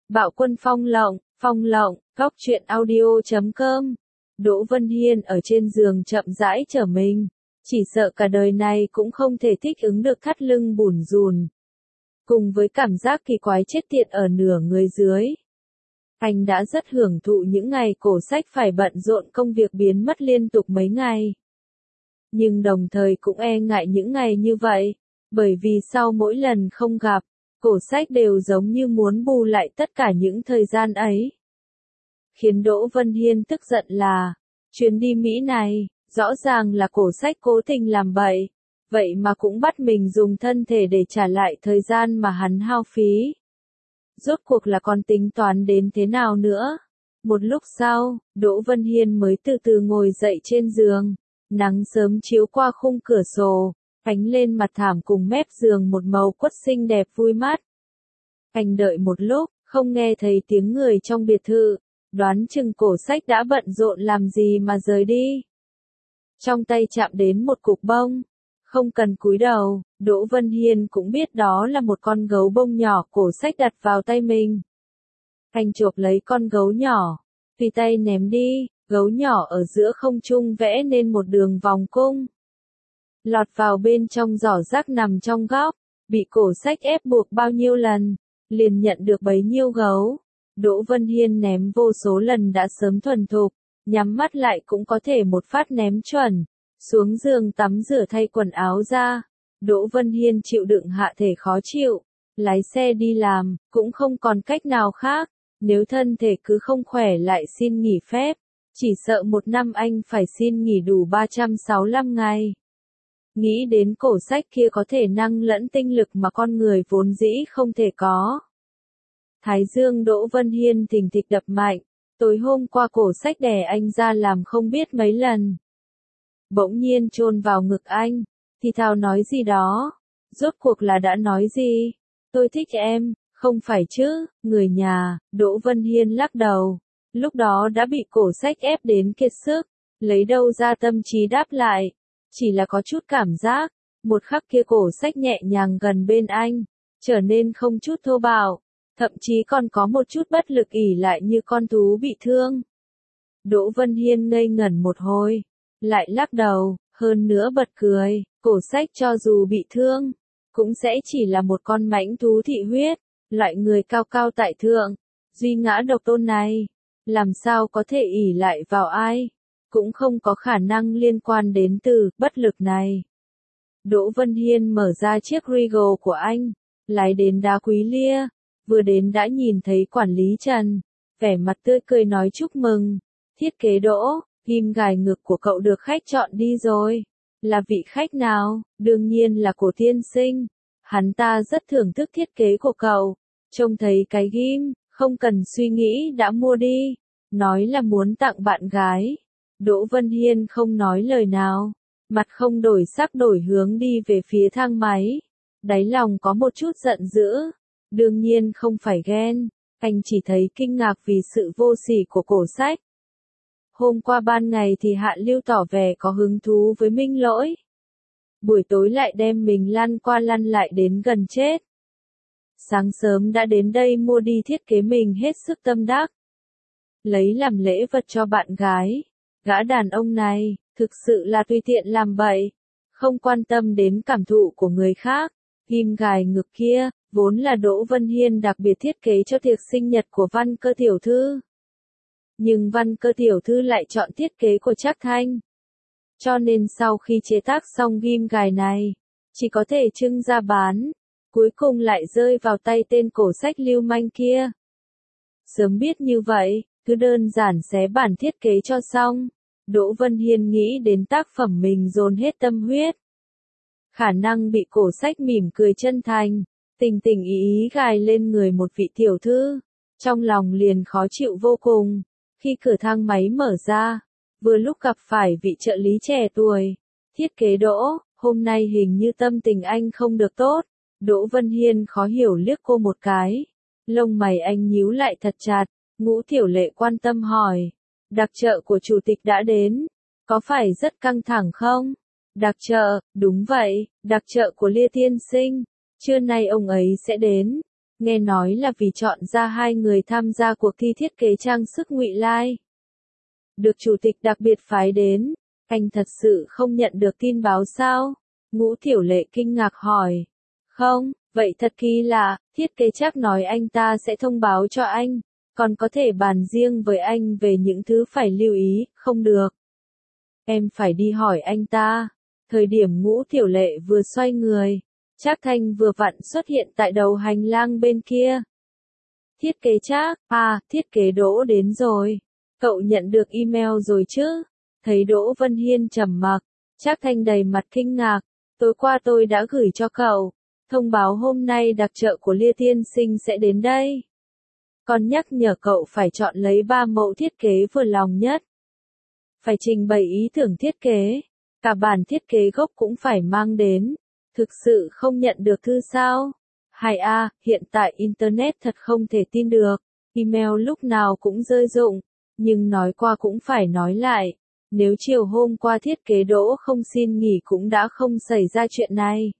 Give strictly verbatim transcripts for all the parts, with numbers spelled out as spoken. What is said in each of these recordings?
Bạo Quân Phong Lộng, Phong Lộng, góc truyện audio chấm com. Đỗ Vân Hiên ở trên giường chậm rãi trở mình, chỉ sợ cả đời này cũng không thể thích ứng được thắt lưng bủn rủn. Cùng với cảm giác kỳ quái chết tiệt ở nửa người dưới. Anh đã rất hưởng thụ những ngày cổ sách phải bận rộn công việc biến mất liên tục mấy ngày. Nhưng đồng thời cũng e ngại những ngày như vậy, bởi vì sau mỗi lần không gặp, cổ sách đều giống như muốn bù lại tất cả những thời gian ấy. Khiến Đỗ Vân Hiên tức giận là, chuyến đi Mỹ này, rõ ràng là cổ sách cố tình làm bậy, vậy mà cũng bắt mình dùng thân thể để trả lại thời gian mà hắn hao phí. Rốt cuộc là còn tính toán đến thế nào nữa? Một lúc sau, Đỗ Vân Hiên mới từ từ ngồi dậy trên giường, nắng sớm chiếu qua khung cửa sổ, ánh lên mặt thảm cùng mép giường một màu quất xinh đẹp vui mắt. Anh đợi một lúc, không nghe thấy tiếng người trong biệt thự, đoán chừng cổ sách đã bận rộn làm gì mà rời đi. Trong tay chạm đến một cục bông, không cần cúi đầu, Đỗ Vân Hiên cũng biết đó là một con gấu bông nhỏ cổ sách đặt vào tay mình. Anh chộp lấy con gấu nhỏ, tùy tay ném đi, gấu nhỏ ở giữa không trung vẽ nên một đường vòng cung. Lọt vào bên trong giỏ rác nằm trong góc, bị cổ sách ép buộc bao nhiêu lần, liền nhận được bấy nhiêu gấu. Đỗ Vân Hiên ném vô số lần đã sớm thuần thục, nhắm mắt lại cũng có thể một phát ném chuẩn. Xuống giường tắm rửa thay quần áo ra, Đỗ Vân Hiên chịu đựng hạ thể khó chịu, lái xe đi làm, cũng không còn cách nào khác, nếu thân thể cứ không khỏe lại xin nghỉ phép, chỉ sợ một năm anh phải xin nghỉ đủ ba trăm sáu mươi lăm ngày. Nghĩ đến cổ sách kia có thể năng lẫn tinh lực mà con người vốn dĩ không thể có. Thái dương Đỗ Vân Hiên thình thịch đập mạnh, tối hôm qua cổ sách đè anh ra làm không biết mấy lần. Bỗng nhiên chôn vào ngực anh, thì thào nói gì đó, rốt cuộc là đã nói gì, tôi thích em, không phải chứ, người nhà, Đỗ Vân Hiên lắc đầu, lúc đó đã bị cổ sách ép đến kiệt sức, lấy đâu ra tâm trí đáp lại, chỉ là có chút cảm giác, một khắc kia cổ sách nhẹ nhàng gần bên anh, trở nên không chút thô bạo, thậm chí còn có một chút bất lực ỉ lại như con thú bị thương. Đỗ Vân Hiên ngây ngẩn một hồi, lại lắc đầu, hơn nữa bật cười, cổ sách cho dù bị thương, cũng sẽ chỉ là một con mãnh thú thị huyết, loại người cao cao tại thượng, duy ngã độc tôn này, làm sao có thể ỷ lại vào ai, cũng không có khả năng liên quan đến từ bất lực này. Đỗ Vân Hiên mở ra chiếc Regal của anh, lái đến Đá Quý Lia, vừa đến đã nhìn thấy quản lý Trần, vẻ mặt tươi cười nói chúc mừng, thiết kế Đỗ. Ghim gài ngực của cậu được khách chọn đi rồi. Là vị khách nào? Đương nhiên là của tiên sinh. Hắn ta rất thưởng thức thiết kế của cậu. Trông thấy cái ghim, không cần suy nghĩ đã mua đi. Nói là muốn tặng bạn gái. Đỗ Vân Hiên không nói lời nào. Mặt không đổi sắc đổi hướng đi về phía thang máy. Đáy lòng có một chút giận dữ. Đương nhiên không phải ghen. Anh chỉ thấy kinh ngạc vì sự vô sỉ của cổ sách. Hôm qua ban ngày thì Hạ Lưu tỏ vẻ có hứng thú với Minh Lỗi. Buổi tối lại đem mình lăn qua lăn lại đến gần chết. Sáng sớm đã đến đây mua đi thiết kế mình hết sức tâm đắc. Lấy làm lễ vật cho bạn gái. Gã đàn ông này, thực sự là tùy tiện làm bậy. Không quan tâm đến cảm thụ của người khác. Ghim gài ngực kia, vốn là Đỗ Vân Hiên đặc biệt thiết kế cho tiệc sinh nhật của Văn Cơ tiểu thư. Nhưng Văn Cơ tiểu thư lại chọn thiết kế của Trác Thanh. Cho nên sau khi chế tác xong ghim gài này, chỉ có thể trưng ra bán, cuối cùng lại rơi vào tay tên cổ sách lưu manh kia. Sớm biết như vậy, cứ đơn giản xé bản thiết kế cho xong. Đỗ Vân Hiên nghĩ đến tác phẩm mình dồn hết tâm huyết. Khả năng bị cổ sách mỉm cười chân thành, tình tình ý ý gài lên người một vị tiểu thư, trong lòng liền khó chịu vô cùng. Khi cửa thang máy mở ra, vừa lúc gặp phải vị trợ lý trẻ tuổi, thiết kế Đỗ, hôm nay hình như tâm tình anh không được tốt. Đỗ Vân Hiên khó hiểu liếc cô một cái, lông mày anh nhíu lại thật chặt, Ngũ Tiểu Lệ quan tâm hỏi, đặc trợ của chủ tịch đã đến, có phải rất căng thẳng không? Đặc trợ, đúng vậy, đặc trợ của Lia tiên sinh, trưa nay ông ấy sẽ đến. Nghe nói là vì chọn ra hai người tham gia cuộc thi thiết kế trang sức Ngụy Lai. Được chủ tịch đặc biệt phái đến, anh thật sự không nhận được tin báo sao? Ngũ Tiểu Lệ kinh ngạc hỏi. Không, vậy thật kỳ lạ, thiết kế chắc nói anh ta sẽ thông báo cho anh, còn có thể bàn riêng với anh về những thứ phải lưu ý, không được. Em phải đi hỏi anh ta. Thời điểm Ngũ Tiểu Lệ vừa xoay người, Trác Thanh vừa vặn xuất hiện tại đầu hành lang bên kia. Thiết kế Trác, à, thiết kế Đỗ đến rồi. Cậu nhận được email rồi chứ? Thấy Đỗ Vân Hiên trầm mặc, Trác Thanh đầy mặt kinh ngạc. Tối qua tôi đã gửi cho cậu, thông báo hôm nay đặc trợ của Lia Tiên Sinh sẽ đến đây. Còn nhắc nhở cậu phải chọn lấy ba mẫu thiết kế vừa lòng nhất. Phải trình bày ý tưởng thiết kế, cả bản thiết kế gốc cũng phải mang đến. Thực sự không nhận được thư sao? Hay a, hiện tại Internet thật không thể tin được, email lúc nào cũng rơi rụng, nhưng nói qua cũng phải nói lại. Nếu chiều hôm qua thiết kế Đỗ không xin nghỉ cũng đã không xảy ra chuyện này.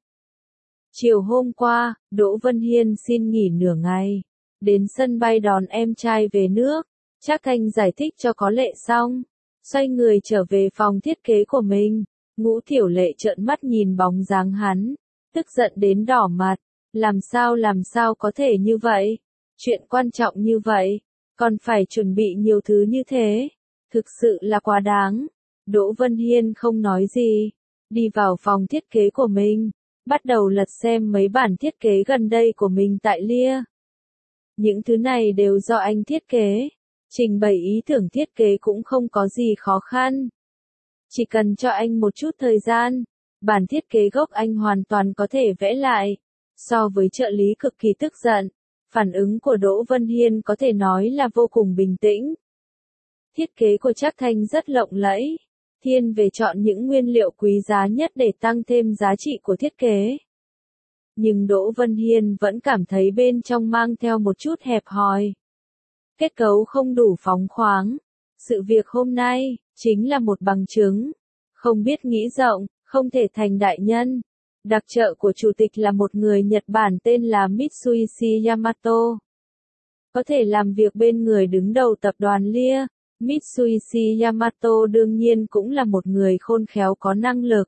Chiều hôm qua, Đỗ Vân Hiên xin nghỉ nửa ngày, đến sân bay đón em trai về nước. Trác Thanh giải thích cho có lệ xong, xoay người trở về phòng thiết kế của mình. Ngũ Tiểu Lệ trợn mắt nhìn bóng dáng hắn, tức giận đến đỏ mặt. Làm sao làm sao có thể như vậy? Chuyện quan trọng như vậy, còn phải chuẩn bị nhiều thứ như thế. Thực sự là quá đáng. Đỗ Vân Hiên không nói gì, đi vào phòng thiết kế của mình, bắt đầu lật xem mấy bản thiết kế gần đây của mình tại Lia. Những thứ này đều do anh thiết kế, trình bày ý tưởng thiết kế cũng không có gì khó khăn. Chỉ cần cho anh một chút thời gian, bản thiết kế gốc anh hoàn toàn có thể vẽ lại. So với trợ lý cực kỳ tức giận, phản ứng của Đỗ Vân Hiên có thể nói là vô cùng bình tĩnh. Thiết kế của Trác Thanh rất lộng lẫy, thiên về chọn những nguyên liệu quý giá nhất để tăng thêm giá trị của thiết kế. Nhưng Đỗ Vân Hiên vẫn cảm thấy bên trong mang theo một chút hẹp hòi. Kết cấu không đủ phóng khoáng. Sự việc hôm nay, chính là một bằng chứng. Không biết nghĩ rộng, không thể thành đại nhân. Đặc trợ của chủ tịch là một người Nhật Bản tên là Mitsuishi Yamato. Có thể làm việc bên người đứng đầu tập đoàn Lia, Mitsuishi Yamato đương nhiên cũng là một người khôn khéo có năng lực.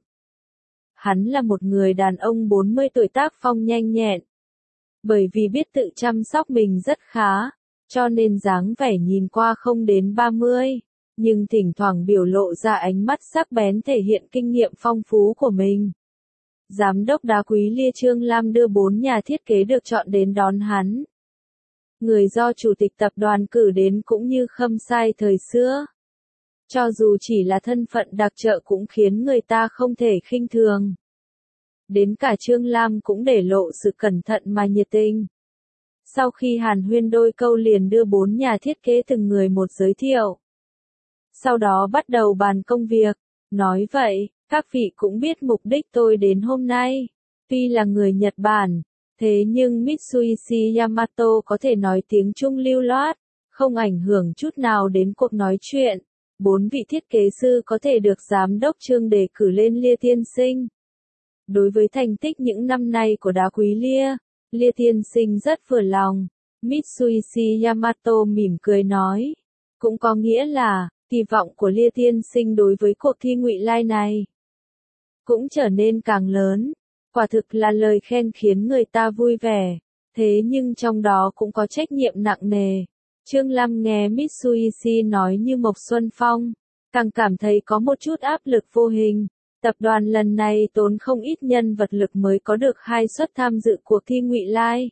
Hắn là một người đàn ông bốn mươi tuổi tác phong nhanh nhẹn. Bởi vì biết tự chăm sóc mình rất khá, cho nên dáng vẻ nhìn qua không đến ba mươi, nhưng thỉnh thoảng biểu lộ ra ánh mắt sắc bén thể hiện kinh nghiệm phong phú của mình. Giám đốc đá quý Lia Trương Lam đưa bốn nhà thiết kế được chọn đến đón hắn. Người do chủ tịch tập đoàn cử đến cũng như Khâm Sai thời xưa. Cho dù chỉ là thân phận đặc trợ cũng khiến người ta không thể khinh thường. Đến cả Trương Lam cũng để lộ sự cẩn thận mà nhiệt tình. Sau khi hàn huyên đôi câu liền đưa bốn nhà thiết kế từng người một giới thiệu. Sau đó bắt đầu bàn công việc. Nói vậy, các vị cũng biết mục đích tôi đến hôm nay. Tuy là người Nhật Bản, thế nhưng Mitsuishi Yamato có thể nói tiếng Trung lưu loát, không ảnh hưởng chút nào đến cuộc nói chuyện. Bốn vị thiết kế sư có thể được giám đốc Trương đề cử lên Lia Tiên Sinh. Đối với thành tích những năm nay của đá quý Lia, Lia Tiên Sinh rất vừa lòng. Mitsuishi Yamato mỉm cười nói. Cũng có nghĩa là, kỳ vọng của Lia Tiên Sinh đối với cuộc thi Ngụy Lai này cũng trở nên càng lớn. Quả thực là lời khen khiến người ta vui vẻ. Thế nhưng trong đó cũng có trách nhiệm nặng nề. Trương Lam nghe Mitsuishi nói như Mộc Xuân Phong, càng cảm thấy có một chút áp lực vô hình. Tập đoàn lần này tốn không ít nhân vật lực mới có được hai suất tham dự cuộc thi Ngụy Lai.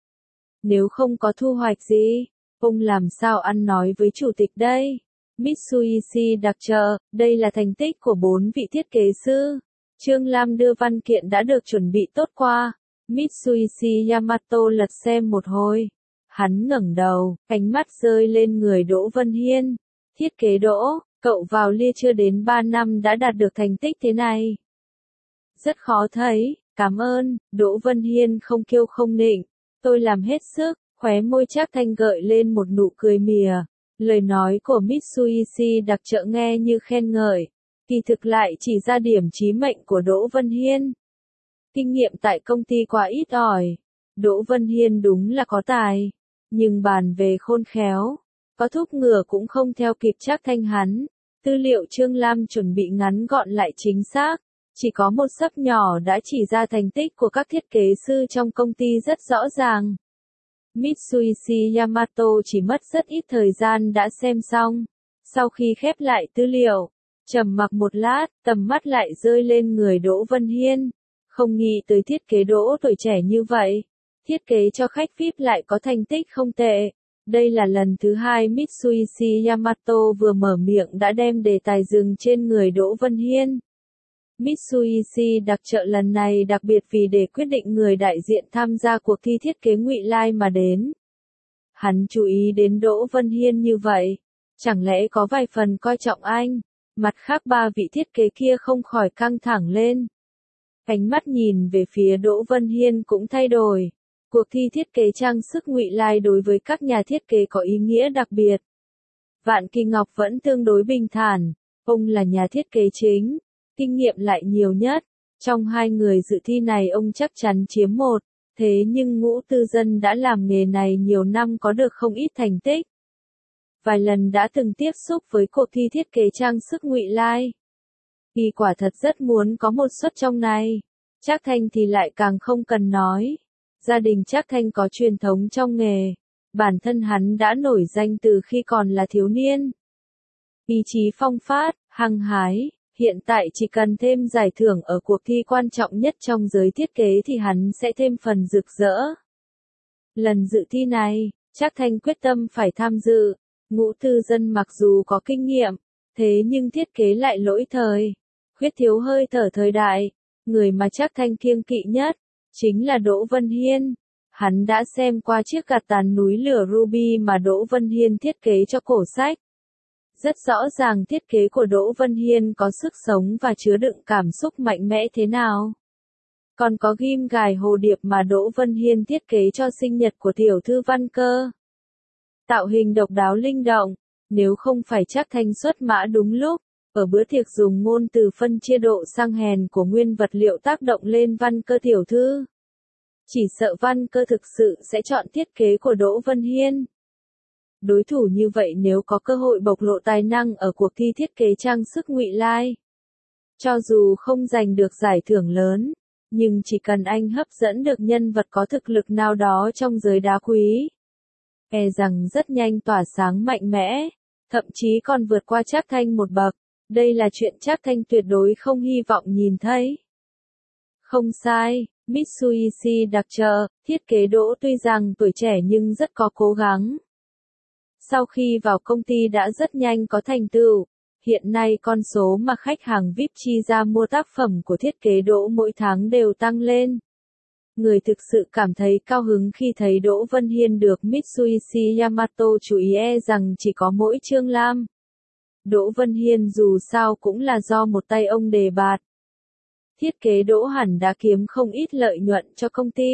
Nếu không có thu hoạch gì, ông làm sao ăn nói với chủ tịch đây? Mitsuishi đặc trợ, đây là thành tích của bốn vị thiết kế sư. Trương Lam đưa văn kiện đã được chuẩn bị tốt qua. Mitsuishi Yamato lật xem một hồi. Hắn ngẩng đầu, ánh mắt rơi lên người Đỗ Vân Hiên. Thiết kế Đỗ, cậu vào Lia chưa đến ba năm đã đạt được thành tích thế này. Rất khó thấy, cảm ơn. Đỗ Vân Hiên không kiêu không nịnh. Tôi làm hết sức, khóe môi Trác Thanh gợi lên một nụ cười mỉa. Lời nói của Mitsuishi đặc trợ nghe như khen ngợi, kỳ thực lại chỉ ra điểm chí mệnh của Đỗ Vân Hiên. Kinh nghiệm tại công ty quá ít ỏi. Đỗ Vân Hiên đúng là có tài, nhưng bàn về khôn khéo, có thúc ngựa cũng không theo kịp Trác Thanh hắn. Tư liệu Trương Lam chuẩn bị ngắn gọn lại chính xác, chỉ có một xấp nhỏ đã chỉ ra thành tích của các thiết kế sư trong công ty rất rõ ràng. Mitsubishi Yamato chỉ mất rất ít thời gian đã xem xong. Sau khi khép lại tư liệu, trầm mặc một lát, tầm mắt lại rơi lên người Đỗ Vân Hiên. Không nghĩ tới thiết kế Đỗ tuổi trẻ như vậy. Thiết kế cho khách vi ai pi lại có thành tích không tệ. Đây là lần thứ hai Mitsubishi Yamato vừa mở miệng đã đem đề tài dừng trên người Đỗ Vân Hiên. Mitsubishi đặc trợ lần này đặc biệt vì để quyết định người đại diện tham gia cuộc thi thiết kế Ngụy Lai mà đến. Hắn chú ý đến Đỗ Vân Hiên như vậy, chẳng lẽ có vài phần coi trọng anh? Mặt khác ba vị thiết kế kia không khỏi căng thẳng lên. Ánh mắt nhìn về phía Đỗ Vân Hiên cũng thay đổi. Cuộc thi thiết kế trang sức Ngụy Lai đối với các nhà thiết kế có ý nghĩa đặc biệt. Vạn Kỳ Ngọc vẫn tương đối bình thản, ông là nhà thiết kế chính, kinh nghiệm lại nhiều nhất. Trong hai người dự thi này ông chắc chắn chiếm một, thế nhưng Ngũ Tư Dân đã làm nghề này nhiều năm có được không ít thành tích. Vài lần đã từng tiếp xúc với cuộc thi thiết kế trang sức Ngụy Lai. Y quả thật rất muốn có một suất trong này. Trác Thanh thì lại càng không cần nói. Gia đình Trác Thanh có truyền thống trong nghề. Bản thân hắn đã nổi danh từ khi còn là thiếu niên. Ý chí phong phát, hăng hái, hiện tại chỉ cần thêm giải thưởng ở cuộc thi quan trọng nhất trong giới thiết kế thì hắn sẽ thêm phần rực rỡ. Lần dự thi này, Trác Thanh quyết tâm phải tham dự. Ngũ Tư Dân mặc dù có kinh nghiệm, thế nhưng thiết kế lại lỗi thời, khuyết thiếu hơi thở thời đại. Người mà Trác Thanh kiêng kỵ nhất chính là Đỗ Vân Hiên. Hắn đã xem qua chiếc gạt tàn núi lửa Ruby mà Đỗ Vân Hiên thiết kế cho cổ sách. Rất rõ ràng thiết kế của Đỗ Vân Hiên có sức sống và chứa đựng cảm xúc mạnh mẽ thế nào. Còn có ghim gài hồ điệp mà Đỗ Vân Hiên thiết kế cho sinh nhật của tiểu thư Văn Cơ. Tạo hình độc đáo linh động, nếu không phải Trác Thanh xuất mã đúng lúc, ở bữa tiệc dùng ngôn từ phân chia độ sang hèn của nguyên vật liệu tác động lên Văn Cơ tiểu thư. Chỉ sợ Văn Cơ thực sự sẽ chọn thiết kế của Đỗ Vân Hiên. Đối thủ như vậy nếu có cơ hội bộc lộ tài năng ở cuộc thi thiết kế trang sức Ngụy Lai, cho dù không giành được giải thưởng lớn, nhưng chỉ cần anh hấp dẫn được nhân vật có thực lực nào đó trong giới đá quý, e rằng rất nhanh tỏa sáng mạnh mẽ, thậm chí còn vượt qua Trác Thanh một bậc. Đây là chuyện Trác Thanh tuyệt đối không hy vọng nhìn thấy. Không sai, Mitsubishi đặc trợ, thiết kế Đỗ tuy rằng tuổi trẻ nhưng rất có cố gắng. Sau khi vào công ty đã rất nhanh có thành tựu. Hiện nay con số mà khách hàng vi ai pi chi ra mua tác phẩm của thiết kế Đỗ mỗi tháng đều tăng lên. Người thực sự cảm thấy cao hứng khi thấy Đỗ Vân Hiên được Mitsubishi Yamato chú ý e rằng chỉ có mỗi Trương Lam. Đỗ Vân Hiên dù sao cũng là do một tay ông đề bạt. Thiết kế Đỗ hẳn đã kiếm không ít lợi nhuận cho công ty.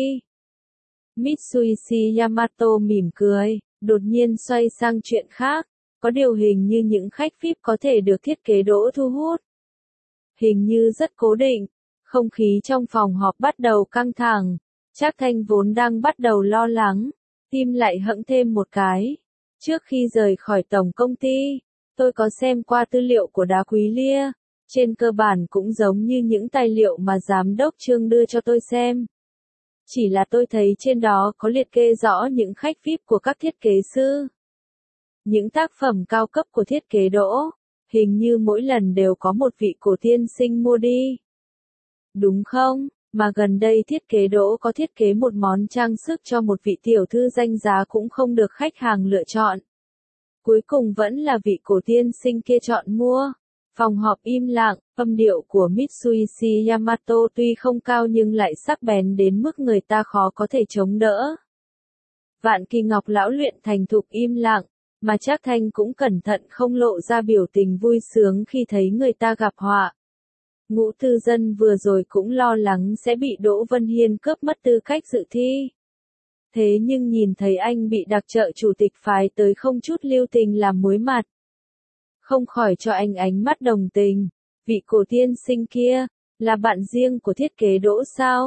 Mitsubishi Yamato mỉm cười, đột nhiên xoay sang chuyện khác. Có điều hình như những khách vi ai pi có thể được thiết kế Đỗ thu hút. Hình như rất cố định. Không khí trong phòng họp bắt đầu căng thẳng. Trác Thanh vốn đang bắt đầu lo lắng, tim lại hẫng thêm một cái. Trước khi rời khỏi tổng công ty, tôi có xem qua tư liệu của Đá Quý Lia. Trên cơ bản cũng giống như những tài liệu mà giám đốc Trương đưa cho tôi xem. Chỉ là tôi thấy trên đó có liệt kê rõ những khách vi ai pi của các thiết kế sư. Những tác phẩm cao cấp của thiết kế Đỗ, hình như mỗi lần đều có một vị cổ tiên sinh mua đi. Đúng không? Mà gần đây thiết kế Đỗ có thiết kế một món trang sức cho một vị tiểu thư danh giá cũng không được khách hàng lựa chọn. Cuối cùng vẫn là vị cổ tiên sinh kia chọn mua. Phòng họp im lặng, âm điệu của Mitsubishi Yamato tuy không cao nhưng lại sắc bén đến mức người ta khó có thể chống đỡ. Vạn Kỳ Ngọc lão luyện thành thục im lặng, mà Trác Thanh cũng cẩn thận không lộ ra biểu tình vui sướng khi thấy người ta gặp họa. Ngũ Tư Dân vừa rồi cũng lo lắng sẽ bị Đỗ Vân Hiên cướp mất tư cách dự thi. Thế nhưng nhìn thấy anh bị đặc trợ chủ tịch phái tới không chút lưu tình làm muối mặt. Không khỏi cho anh ánh mắt đồng tình. Vị cổ tiên sinh kia, là bạn riêng của thiết kế Đỗ sao?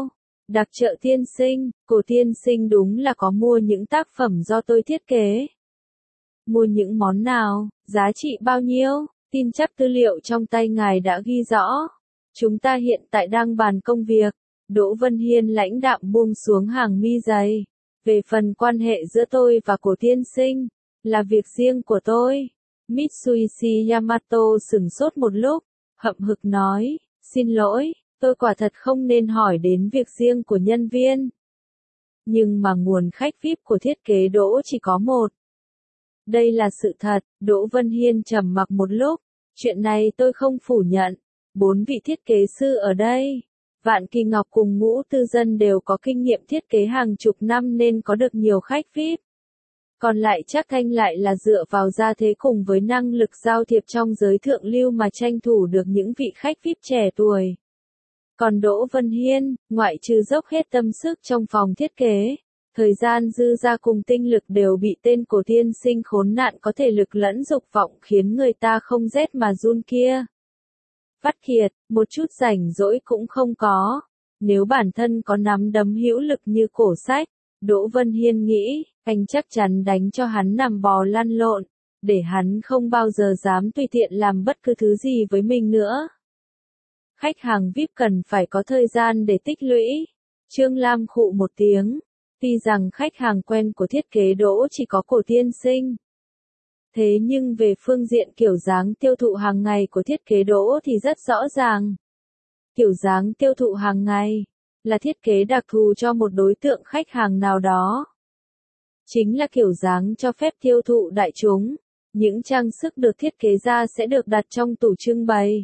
Đặc trợ tiên sinh, Cổ tiên sinh đúng là có mua những tác phẩm do tôi thiết kế. Mua những món nào, giá trị bao nhiêu, tin chắc tư liệu trong tay ngài đã ghi rõ. Chúng ta hiện tại đang bàn công việc. Đỗ Vân Hiên lãnh đạm buông xuống hàng mi dày. Về phần quan hệ giữa tôi và Cổ tiên sinh, là việc riêng của tôi. Mitsuishi Yamato sửng sốt một lúc, hậm hực nói, xin lỗi, tôi quả thật không nên hỏi đến việc riêng của nhân viên. Nhưng mà nguồn khách vi ai pi của thiết kế Đỗ chỉ có một. Đây là sự thật, Đỗ Vân Hiên trầm mặc một lúc, chuyện này tôi không phủ nhận. Bốn vị thiết kế sư ở đây, Vạn Kỳ Ngọc cùng Ngũ Tư Dân đều có kinh nghiệm thiết kế hàng chục năm nên có được nhiều khách vi ai pi. Còn lại Trác Thanh lại là dựa vào gia thế cùng với năng lực giao thiệp trong giới thượng lưu mà tranh thủ được những vị khách vi ai pi trẻ tuổi. Còn Đỗ Vân Hiên, ngoại trừ dốc hết tâm sức trong phòng thiết kế, thời gian dư ra cùng tinh lực đều bị tên Cổ tiên sinh khốn nạn có thể lực lẫn dục vọng khiến người ta không rét mà run kia. Vắt kiệt, một chút rảnh rỗi cũng không có. Nếu bản thân có nắm đấm hữu lực như Cổ Sách, Đỗ Vân Hiên nghĩ, anh chắc chắn đánh cho hắn nằm bò lăn lộn, để hắn không bao giờ dám tùy tiện làm bất cứ thứ gì với mình nữa. Khách hàng vi ai pi cần phải có thời gian để tích lũy. Trương Lam khụ một tiếng. Tuy rằng khách hàng quen của thiết kế Đỗ chỉ có Cổ tiên sinh. Thế nhưng về phương diện kiểu dáng tiêu thụ hàng ngày của thiết kế Đỗ thì rất rõ ràng. Kiểu dáng tiêu thụ hàng ngày là thiết kế đặc thù cho một đối tượng khách hàng nào đó. Chính là kiểu dáng cho phép tiêu thụ đại chúng. Những trang sức được thiết kế ra sẽ được đặt trong tủ trưng bày,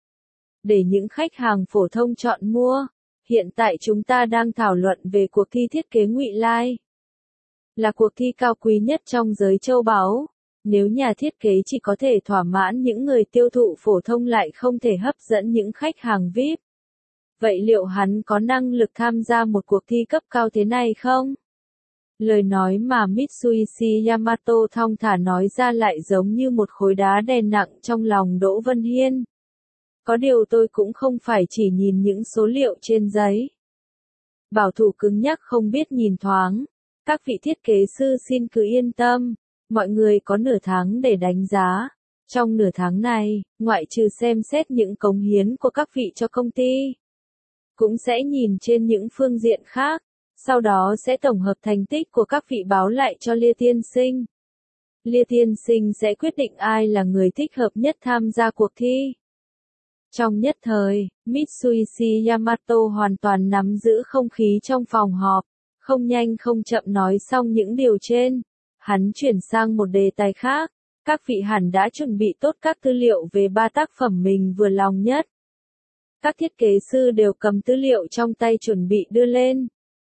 để những khách hàng phổ thông chọn mua. Hiện tại chúng ta đang thảo luận về cuộc thi thiết kế Ngụy Lai. Là cuộc thi cao quý nhất trong giới châu báu. Nếu nhà thiết kế chỉ có thể thỏa mãn những người tiêu thụ phổ thông lại không thể hấp dẫn những khách hàng vi ai pi. Vậy liệu hắn có năng lực tham gia một cuộc thi cấp cao thế này không? Lời nói mà Mitsuishi Yamato thong thả nói ra lại giống như một khối đá đè nặng trong lòng Đỗ Vân Hiên. Có điều tôi cũng không phải chỉ nhìn những số liệu trên giấy. Bảo thủ cứng nhắc không biết nhìn thoáng. Các vị thiết kế sư xin cứ yên tâm. Mọi người có nửa tháng để đánh giá. Trong nửa tháng này, ngoại trừ xem xét những cống hiến của các vị cho công ty, cũng sẽ nhìn trên những phương diện khác. Sau đó sẽ tổng hợp thành tích của các vị báo lại cho Lia tiên sinh. Lia tiên sinh sẽ quyết định ai là người thích hợp nhất tham gia cuộc thi. Trong nhất thời, Mitsuishi Yamato hoàn toàn nắm giữ không khí trong phòng họp. Không nhanh không chậm nói xong những điều trên. Hắn chuyển sang một đề tài khác. Các vị hẳn đã chuẩn bị tốt các tư liệu về ba tác phẩm mình vừa lòng nhất. Các thiết kế sư đều cầm tư liệu trong tay chuẩn bị đưa lên.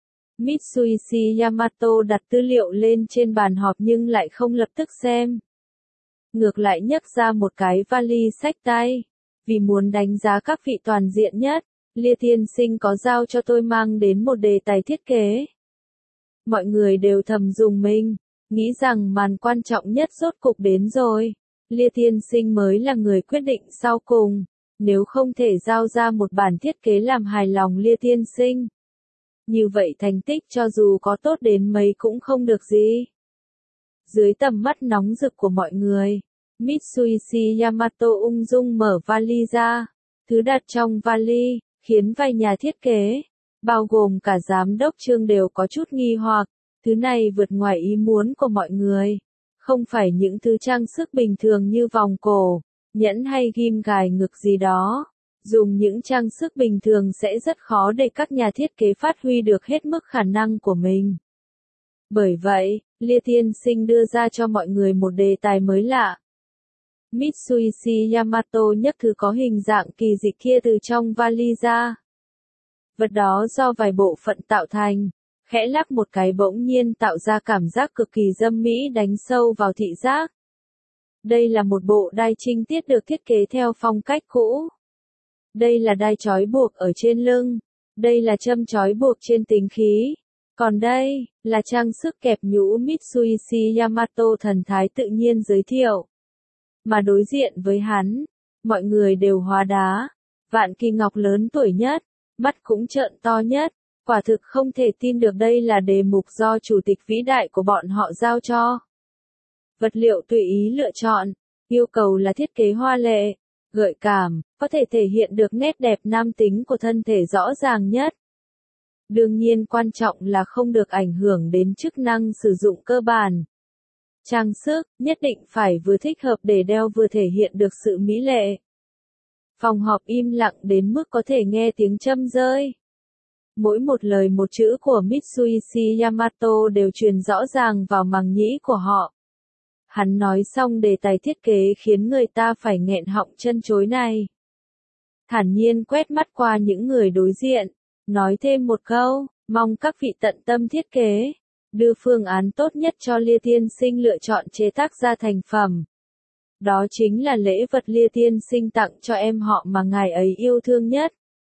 Mitsuishi Yamato đặt tư liệu lên trên bàn họp nhưng lại không lập tức xem. Ngược lại nhấc ra một cái vali xách tay. Vì muốn đánh giá các vị toàn diện nhất, Lia tiên sinh có giao cho tôi mang đến một đề tài thiết kế. Mọi người đều thầm dùng mình, nghĩ rằng màn quan trọng nhất rốt cục đến rồi. Lia tiên sinh mới là người quyết định sau cùng. Nếu không thể giao ra một bản thiết kế làm hài lòng Lia tiên sinh, như vậy thành tích cho dù có tốt đến mấy cũng không được gì. Dưới tầm mắt nóng rực của mọi người, Mitsuishi Yamato ung dung mở vali ra. Thứ đặt trong vali, khiến vài nhà thiết kế, bao gồm cả giám đốc Trương đều có chút nghi hoặc. Thứ này vượt ngoài ý muốn của mọi người. Không phải những thứ trang sức bình thường như vòng cổ, nhẫn hay ghim gài ngực gì đó. Dùng những trang sức bình thường sẽ rất khó để các nhà thiết kế phát huy được hết mức khả năng của mình. Bởi vậy, Lia tiên sinh đưa ra cho mọi người một đề tài mới lạ. Mitsuishi Yamato nhấc thứ có hình dạng kỳ dị kia từ trong vali ra. Vật đó do vài bộ phận tạo thành, khẽ lắc một cái bỗng nhiên tạo ra cảm giác cực kỳ dâm mỹ đánh sâu vào thị giác. Đây là một bộ đai trinh tiết được thiết kế theo phong cách cũ. Đây là đai trói buộc ở trên lưng. Đây là châm trói buộc trên tính khí. Còn đây, là trang sức kẹp nhũ Mitsuishi Yamato thần thái tự nhiên giới thiệu. Mà đối diện với hắn, mọi người đều hóa đá. Vạn Kỳ Ngọc lớn tuổi nhất, mắt cũng trợn to nhất, Quả thực không thể tin được đây là đề mục do chủ tịch vĩ đại của bọn họ giao cho. Vật liệu tùy ý lựa chọn, yêu cầu là thiết kế hoa lệ, gợi cảm, có thể thể hiện được nét đẹp nam tính của thân thể rõ ràng nhất. Đương nhiên quan trọng là không được ảnh hưởng đến chức năng sử dụng cơ bản. Trang sức, nhất định phải vừa thích hợp để đeo vừa thể hiện được sự mỹ lệ. Phòng họp im lặng đến mức có thể nghe tiếng châm rơi. Mỗi một lời một chữ của Mitsuishi Yamato đều truyền rõ ràng vào màng nhĩ của họ. Hắn nói xong đề tài thiết kế khiến người ta phải nghẹn họng chân chối này. Thản nhiên quét mắt qua những người đối diện, nói thêm một câu, mong các vị tận tâm thiết kế, đưa phương án tốt nhất cho Lia tiên sinh lựa chọn chế tác ra thành phẩm. Đó chính là lễ vật Lia tiên sinh tặng cho em họ mà ngài ấy yêu thương nhất.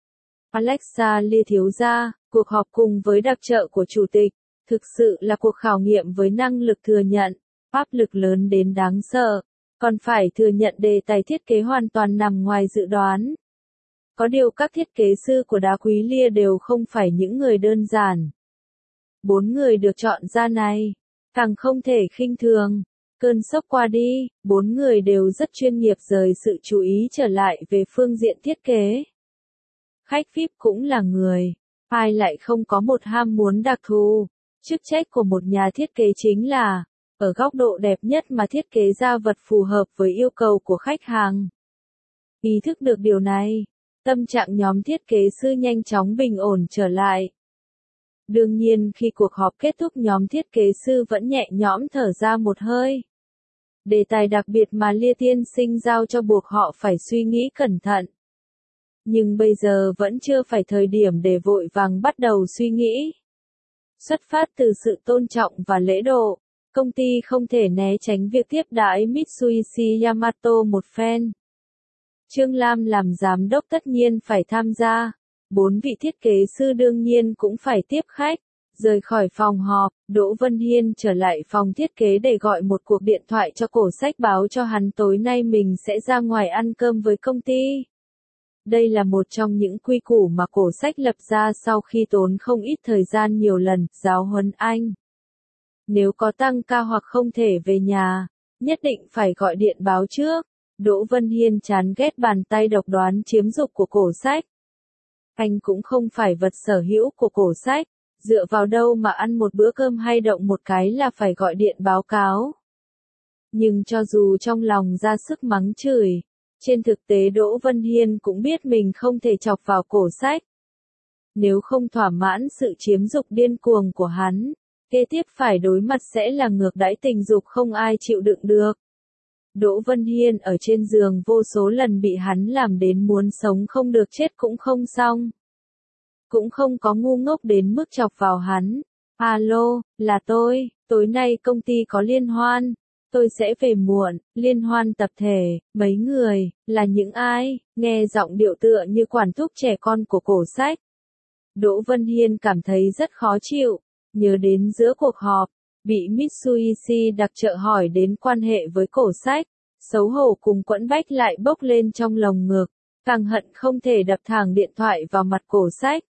Alexa Lia thiếu gia, cuộc họp cùng với đặc trợ của chủ tịch, thực sự là cuộc khảo nghiệm với năng lực thừa nhận, áp lực lớn đến đáng sợ, còn phải thừa nhận đề tài thiết kế hoàn toàn nằm ngoài dự đoán. Có điều các thiết kế sư của đá quý Lia đều không phải những người đơn giản. Bốn người được chọn ra này, càng không thể khinh thường. Cơn sốc qua đi, bốn người đều rất chuyên nghiệp rời sự chú ý trở lại về phương diện thiết kế. Khách vi ai pi cũng là người, ai lại không có một ham muốn đặc thù. Chức trách của một nhà thiết kế chính là, ở góc độ đẹp nhất mà thiết kế ra vật phù hợp với yêu cầu của khách hàng. Ý thức được điều này, tâm trạng nhóm thiết kế sư nhanh chóng bình ổn trở lại. Đương nhiên khi cuộc họp kết thúc nhóm thiết kế sư vẫn nhẹ nhõm thở ra một hơi. Đề tài đặc biệt mà Lia tiên sinh giao cho buộc họ phải suy nghĩ cẩn thận. Nhưng bây giờ vẫn chưa phải thời điểm để vội vàng bắt đầu suy nghĩ. Xuất phát từ sự tôn trọng và lễ độ, công ty không thể né tránh việc tiếp đãi Mitsuishi Yamato một phen. Trương Lam làm giám đốc tất nhiên phải tham gia. Bốn vị thiết kế sư đương nhiên cũng phải tiếp khách. Rời khỏi phòng họp, Đỗ Vân Hiên trở lại phòng thiết kế để gọi một cuộc điện thoại cho Cổ Sách báo cho hắn tối nay mình sẽ ra ngoài ăn cơm với công ty. Đây là một trong những quy củ mà Cổ Sách lập ra sau khi tốn không ít thời gian nhiều lần giáo huấn anh. Nếu có tăng ca hoặc không thể về nhà, nhất định phải gọi điện báo trước. Đỗ Vân Hiên chán ghét bàn tay độc đoán chiếm dục của Cổ Sách. Anh cũng không phải vật sở hữu của Cổ Sách, dựa vào đâu mà ăn một bữa cơm hay động một cái là phải gọi điện báo cáo. Nhưng cho dù trong lòng ra sức mắng chửi, trên thực tế Đỗ Vân Hiên cũng biết mình không thể chọc vào Cổ Sách. Nếu không thỏa mãn sự chiếm dục điên cuồng của hắn, kế tiếp phải đối mặt sẽ là ngược đãi tình dục không ai chịu đựng được. Đỗ Vân Hiên ở trên giường vô số lần bị hắn làm đến muốn sống không được chết cũng không xong. Cũng không có ngu ngốc đến mức chọc vào hắn. Alo, là tôi, tối nay công ty có liên hoan. Tôi sẽ về muộn, liên hoan tập thể, mấy người, là những ai, nghe giọng điệu tựa như quản thúc trẻ con của Cổ Sách. Đỗ Vân Hiên cảm thấy rất khó chịu, nhớ đến giữa cuộc họp, bị Mitsuishi đặc trợ hỏi đến quan hệ với Cổ Sách, xấu hổ cùng quẫn bách lại bốc lên trong lồng ngực, càng hận không thể đập thẳng điện thoại vào mặt Cổ Sách.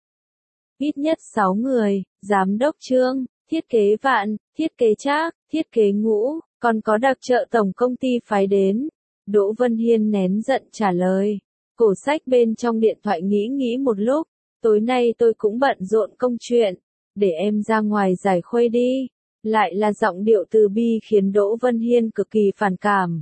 Ít nhất sáu người, giám đốc Trương, thiết kế Vạn, thiết kế Trác, thiết kế Ngũ, còn có đặc trợ tổng công ty phái đến. Đỗ Vân Hiên nén giận trả lời. Cổ Sách bên trong điện thoại nghĩ nghĩ một lúc, tối nay tôi cũng bận rộn công chuyện, để em ra ngoài giải khuây đi. Lại là giọng điệu từ bi khiến Đỗ Vân Hiên cực kỳ phản cảm.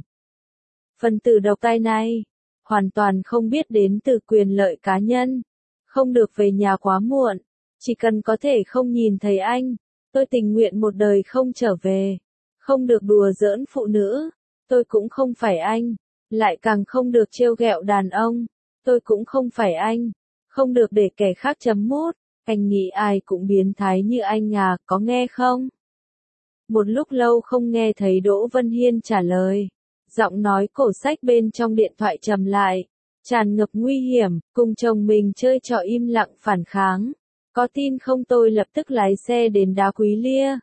Phần tử độc tài này, hoàn toàn không biết đến từ quyền lợi cá nhân. Không được về nhà quá muộn, chỉ cần có thể không nhìn thấy anh, tôi tình nguyện một đời không trở về. Không được đùa giỡn phụ nữ, tôi cũng không phải anh. Lại càng không được trêu ghẹo đàn ông, tôi cũng không phải anh. Không được để kẻ khác chấm mút, anh nghĩ ai cũng biến thái như anh à, có nghe không? Một lúc lâu không nghe thấy Đỗ Vân Hiên trả lời. Giọng nói Cổ Sách bên trong điện thoại trầm lại, tràn ngập nguy hiểm, cùng chồng mình chơi trò im lặng phản kháng. Có tin không tôi lập tức lái xe đến Đá Quý Lia.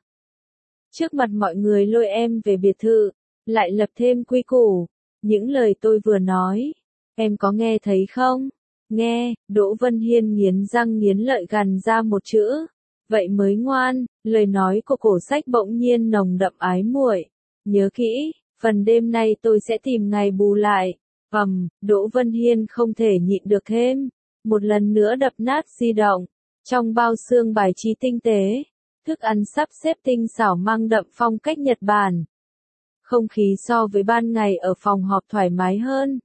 Trước mặt mọi người lôi em về biệt thự, lại lập thêm quy củ. Những lời tôi vừa nói, em có nghe thấy không? Nghe, Đỗ Vân Hiên nghiến răng nghiến lợi gằn ra một chữ. Vậy mới ngoan, lời nói của cổ sách bỗng nhiên nồng đậm ái muội. Nhớ kỹ, phần đêm nay tôi sẽ tìm ngày bù lại. Ầm, Đỗ Vân Hiên không thể nhịn được thêm. Một lần nữa đập nát di động. Trong bao xương bài trí tinh tế, thức ăn sắp xếp tinh xảo mang đậm phong cách Nhật Bản. Không khí so với ban ngày ở phòng họp thoải mái hơn.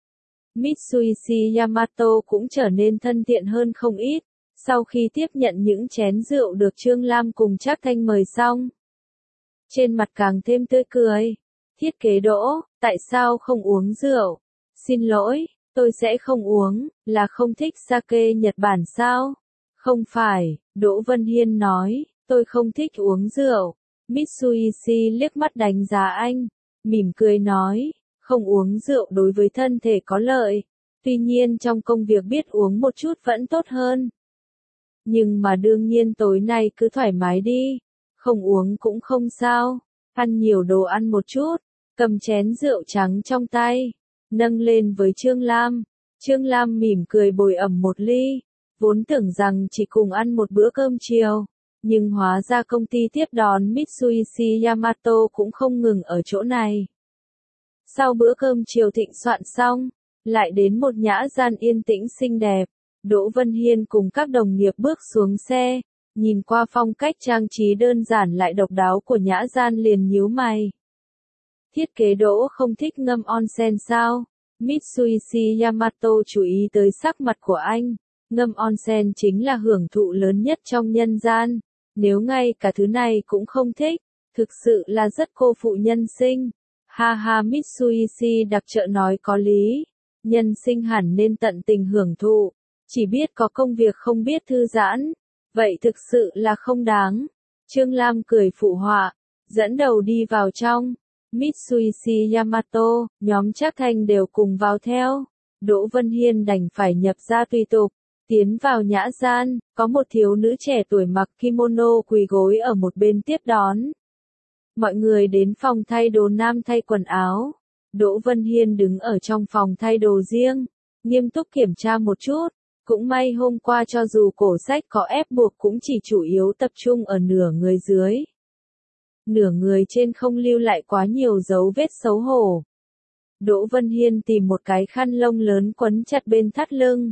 Mitsuishi Yamato cũng trở nên thân thiện hơn không ít, sau khi tiếp nhận những chén rượu được Trương Lam cùng Trác Thanh mời xong. Trên mặt càng thêm tươi cười. Thiết kế Đỗ, tại sao không uống rượu? Xin lỗi, tôi sẽ không uống, là không thích sake Nhật Bản sao? Không phải, Đỗ Vân Hiên nói, tôi không thích uống rượu. Mitsuishi liếc mắt đánh giá anh, mỉm cười nói, không uống rượu đối với thân thể có lợi, tuy nhiên trong công việc biết uống một chút vẫn tốt hơn. Nhưng mà đương nhiên tối nay cứ thoải mái đi, không uống cũng không sao, ăn nhiều đồ ăn một chút, cầm chén rượu trắng trong tay, nâng lên với Trương Lam. Trương Lam mỉm cười bồi ẩm một ly, vốn tưởng rằng chỉ cùng ăn một bữa cơm chiều. Nhưng hóa ra công ty tiếp đón Mitsuishi Yamato cũng không ngừng ở chỗ này. Sau bữa cơm chiều thịnh soạn xong, lại đến một nhã gian yên tĩnh xinh đẹp. Đỗ Vân Hiên cùng các đồng nghiệp bước xuống xe, nhìn qua phong cách trang trí đơn giản lại độc đáo của nhã gian liền nhíu mày. Thiết kế Đỗ không thích ngâm onsen sao? Mitsuishi Yamato chú ý tới sắc mặt của anh. Ngâm onsen chính là hưởng thụ lớn nhất trong nhân gian. Nếu ngay cả thứ này cũng không thích, thực sự là rất cô phụ nhân sinh. Ha ha, Mitsuishi đặc trợ nói có lý. Nhân sinh hẳn nên tận tình hưởng thụ. Chỉ biết có công việc không biết thư giãn. Vậy thực sự là không đáng. Trương Lam cười phụ họa, dẫn đầu đi vào trong. Mitsuishi Yamato, nhóm Trác Thanh đều cùng vào theo. Đỗ Vân Hiên đành phải nhập ra tùy tục. Tiến vào nhã gian, có một thiếu nữ trẻ tuổi mặc kimono quỳ gối ở một bên tiếp đón. Mọi người đến phòng thay đồ nam thay quần áo. Đỗ Vân Hiên đứng ở trong phòng thay đồ riêng, nghiêm túc kiểm tra một chút. Cũng may hôm qua cho dù cổ sách có ép buộc cũng chỉ chủ yếu tập trung ở nửa người dưới. Nửa người trên không lưu lại quá nhiều dấu vết xấu hổ. Đỗ Vân Hiên tìm một cái khăn lông lớn quấn chặt bên thắt lưng,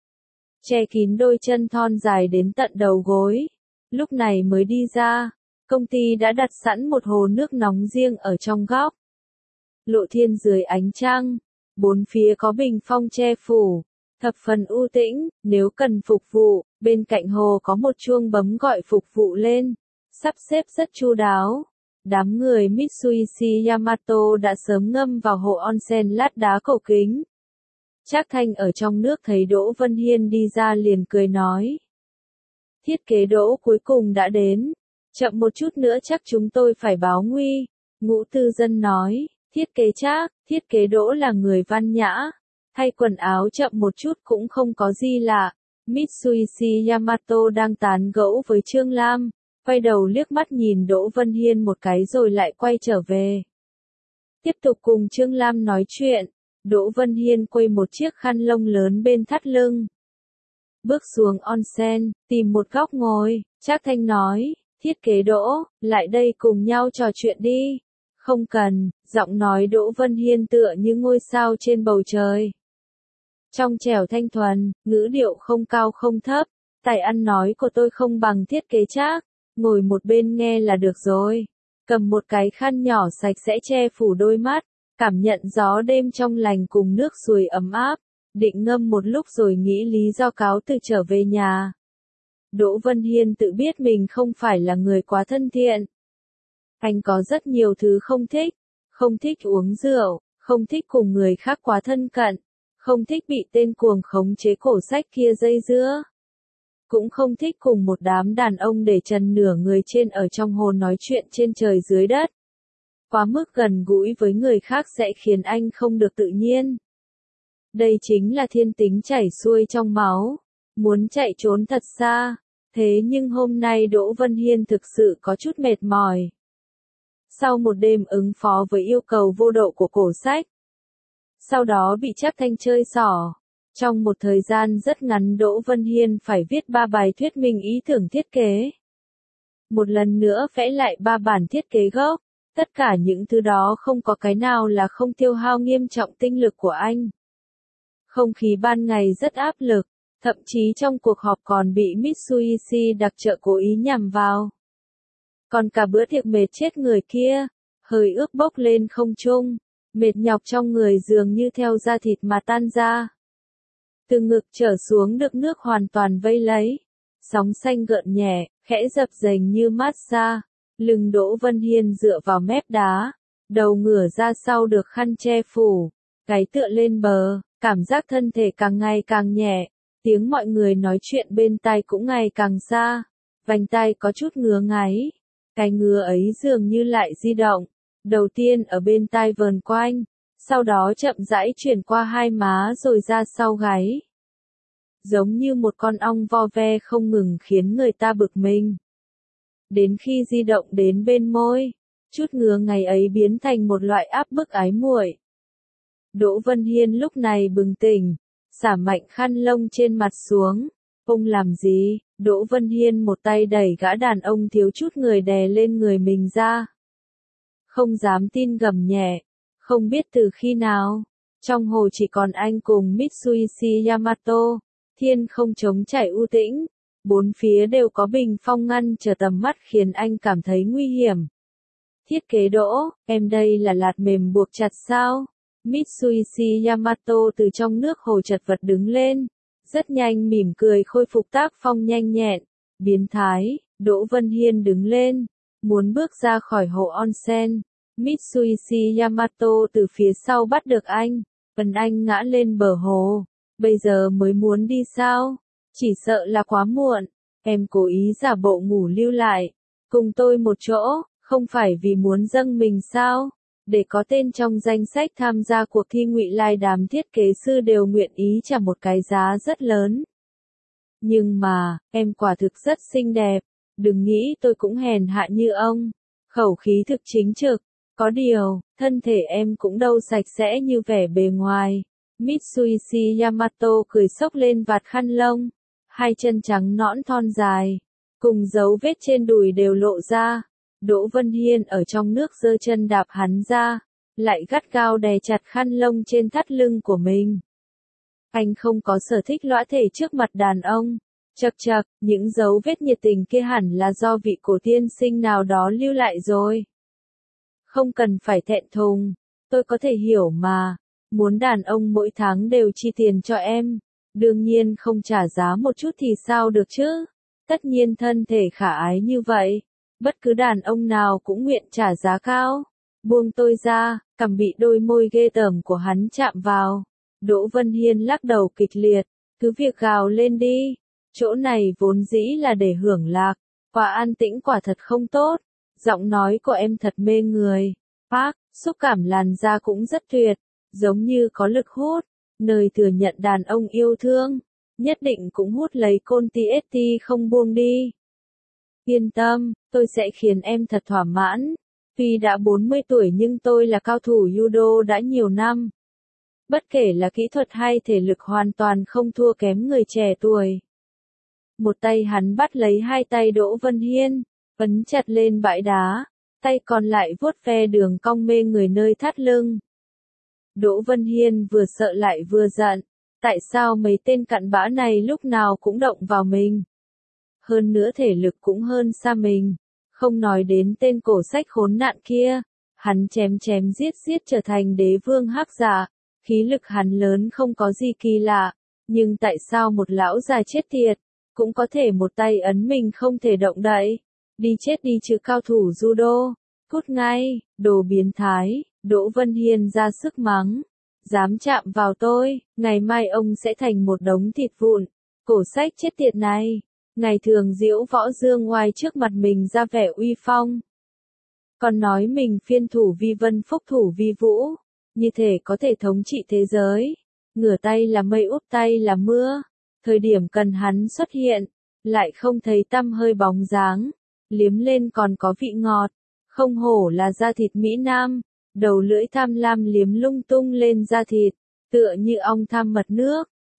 che kín đôi chân thon dài đến tận đầu gối. Lúc này mới đi ra, công ty đã đặt sẵn một hồ nước nóng riêng ở trong góc. Lộ thiên dưới ánh trăng, bốn phía có bình phong che phủ, thập phần u tĩnh. Nếu cần phục vụ, bên cạnh hồ có một chuông bấm gọi phục vụ lên, sắp xếp rất chu đáo. Đám người Mitsuishi Yamato đã sớm ngâm vào hồ onsen lát đá cổ kính. Trác Thanh ở trong nước thấy Đỗ Vân Hiên đi ra liền cười nói. Thiết kế Đỗ cuối cùng đã đến. Chậm một chút nữa chắc chúng tôi phải báo nguy. Ngũ Tư Dân nói, thiết kế Trác, thiết kế Đỗ là người văn nhã. Thay quần áo chậm một chút cũng không có gì lạ. Mitsuishi Yamato đang tán gẫu với Trương Lam, quay đầu liếc mắt nhìn Đỗ Vân Hiên một cái rồi lại quay trở về. Tiếp tục cùng Trương Lam nói chuyện. Đỗ Vân Hiên quây một chiếc khăn lông lớn bên thắt lưng. Bước xuống onsen, tìm một góc ngồi, Trác Thanh nói, thiết kế Đỗ, lại đây cùng nhau trò chuyện đi. Không cần, giọng nói Đỗ Vân Hiên tựa như ngôi sao trên bầu trời. Trong trẻo thanh thuần, ngữ điệu không cao không thấp, tài ăn nói của tôi không bằng thiết kế Trác, ngồi một bên nghe là được rồi. Cầm một cái khăn nhỏ sạch sẽ che phủ đôi mắt. Cảm nhận gió đêm trong lành cùng nước suối ấm áp, định ngâm một lúc rồi nghĩ lý do cáo từ trở về nhà. Đỗ Vân Hiên tự biết mình không phải là người quá thân thiện. Anh có rất nhiều thứ không thích, không thích uống rượu, không thích cùng người khác quá thân cận, không thích bị tên cuồng khống chế cổ sách kia dây dưa. Cũng không thích cùng một đám đàn ông để trần nửa người trên ở trong hồ nói chuyện trên trời dưới đất. Quá mức gần gũi với người khác sẽ khiến anh không được tự nhiên. Đây chính là thiên tính chảy xuôi trong máu, muốn chạy trốn thật xa. Thế nhưng hôm nay Đỗ Vân Hiên thực sự có chút mệt mỏi. Sau một đêm ứng phó với yêu cầu vô độ của cổ sách, sau đó bị Trác Thanh chơi xỏ, Trong một thời gian rất ngắn Đỗ Vân Hiên phải viết ba bài thuyết minh ý tưởng thiết kế. Một lần nữa vẽ lại ba bản thiết kế gốc. Tất cả những thứ đó không có cái nào là không tiêu hao nghiêm trọng tinh lực của anh. Không khí ban ngày rất áp lực, thậm chí trong cuộc họp còn bị Mitsubishi đặc trợ cố ý nhằm vào. Còn cả bữa tiệc mệt chết người kia, hơi ướt bốc lên không trung, mệt nhọc trong người dường như theo da thịt mà tan ra. Từ ngực trở xuống được nước hoàn toàn vây lấy, sóng xanh gợn nhẹ, khẽ dập dềnh như massage. Lưng Đỗ Vân Hiên dựa vào mép đá, đầu ngửa ra sau được khăn che phủ, gáy tựa lên bờ, cảm giác thân thể càng ngày càng nhẹ, tiếng mọi người nói chuyện bên tai cũng ngày càng xa, vành tai có chút ngứa ngáy, cái ngứa ấy dường như lại di động, đầu tiên ở bên tai vờn quanh, sau đó chậm rãi chuyển qua hai má rồi ra sau gáy. Giống như một con ong vo ve không ngừng khiến người ta bực mình. Đến khi di động đến bên môi, chút ngứa ngày ấy biến thành một loại áp bức ái muội. Đỗ Vân Hiên lúc này bừng tỉnh, xả mạnh khăn lông trên mặt xuống. Ông làm gì? Đỗ Vân Hiên một tay đẩy gã đàn ông thiếu chút người đè lên người mình ra. Không dám tin gầm nhẹ. Không biết từ khi nào, trong hồ chỉ còn anh cùng Mitsubishi Yamato, thiên không trống trải u tĩnh. Bốn phía đều có bình phong ngăn trở tầm mắt khiến anh cảm thấy nguy hiểm. Thiết kế Đỗ, em đây là lạt mềm buộc chặt sao? Mitsubishi Yamato từ trong nước hồ chật vật đứng lên. Rất nhanh mỉm cười khôi phục tác phong nhanh nhẹn. Biến thái, Đỗ Vân Hiên đứng lên. Muốn bước ra khỏi hồ onsen. Mitsubishi Yamato từ phía sau bắt được anh. Ấn anh ngã lên bờ hồ. Bây giờ mới muốn đi sao? Chỉ sợ là quá muộn, em cố ý giả bộ ngủ lưu lại, cùng tôi một chỗ, không phải vì muốn dâng mình sao, để có tên trong danh sách tham gia cuộc thi ngụy lai đám thiết kế sư đều nguyện ý trả một cái giá rất lớn. Nhưng mà, em quả thực rất xinh đẹp, đừng nghĩ tôi cũng hèn hạ như ông, khẩu khí thực chính trực, có điều, thân thể em cũng đâu sạch sẽ như vẻ bề ngoài. Mitsubishi Yamato cười xốc lên vạt khăn lông. Hai chân trắng nõn thon dài, cùng dấu vết trên đùi đều lộ ra. Đỗ Vân Hiên ở trong nước giơ chân đạp hắn ra, lại gắt gao đè chặt khăn lông trên thắt lưng của mình. Anh không có sở thích lõa thể trước mặt đàn ông. Chậc chậc, những dấu vết nhiệt tình kia hẳn là do vị cổ tiên sinh nào đó lưu lại rồi. Không cần phải thẹn thùng, tôi có thể hiểu mà. Muốn đàn ông mỗi tháng đều chi tiền cho em. Đương nhiên không trả giá một chút thì sao được chứ? Tất nhiên thân thể khả ái như vậy, bất cứ đàn ông nào cũng nguyện trả giá cao. Buông tôi ra, cằm bị đôi môi ghê tởm của hắn chạm vào. Đỗ Vân Hiên lắc đầu kịch liệt, cứ việc gào lên đi. Chỗ này vốn dĩ là để hưởng lạc, và an tĩnh quả thật không tốt. Giọng nói của em thật mê người. Park, xúc cảm làn da cũng rất tuyệt, giống như có lực hút. Nơi thừa nhận đàn ông yêu thương, nhất định cũng hút lấy côn tê ét tê không buông đi. Yên tâm, tôi sẽ khiến em thật thỏa mãn. Tuy đã bốn mươi tuổi nhưng tôi là cao thủ judo đã nhiều năm. Bất kể là kỹ thuật hay thể lực hoàn toàn không thua kém người trẻ tuổi. Một tay hắn bắt lấy hai tay Đỗ Vân Hiên, ấn chặt lên bãi đá, tay còn lại vuốt ve đường cong mê người nơi thắt lưng. Đỗ Vân Hiên vừa sợ lại vừa giận, tại sao mấy tên cặn bã này lúc nào cũng động vào mình? Hơn nữa thể lực cũng hơn xa mình, không nói đến tên cổ sách khốn nạn kia, hắn chém chém giết giết trở thành đế vương hắc giả, khí lực hắn lớn không có gì kỳ lạ, nhưng tại sao một lão già chết tiệt, cũng có thể một tay ấn mình không thể động đậy? Đi chết đi chứ cao thủ judo, cút ngay, đồ biến thái. Đỗ Vân Hiên ra sức mắng, dám chạm vào tôi, ngày mai ông sẽ thành một đống thịt vụn, cổ sách chết tiệt này, ngày thường diễu võ dương ngoai trước mặt mình ra vẻ uy phong. Còn nói mình phiên thủ vi vân phúc thủ vi vũ, như thể có thể thống trị thế giới, ngửa tay là mây úp tay là mưa, thời điểm cần hắn xuất hiện, lại không thấy tăm hơi bóng dáng, liếm lên còn có vị ngọt, không hổ là da thịt Mỹ Nam. Đầu lưỡi tham lam liếm lung tung lên da thịt, tựa như ong tham mật nước,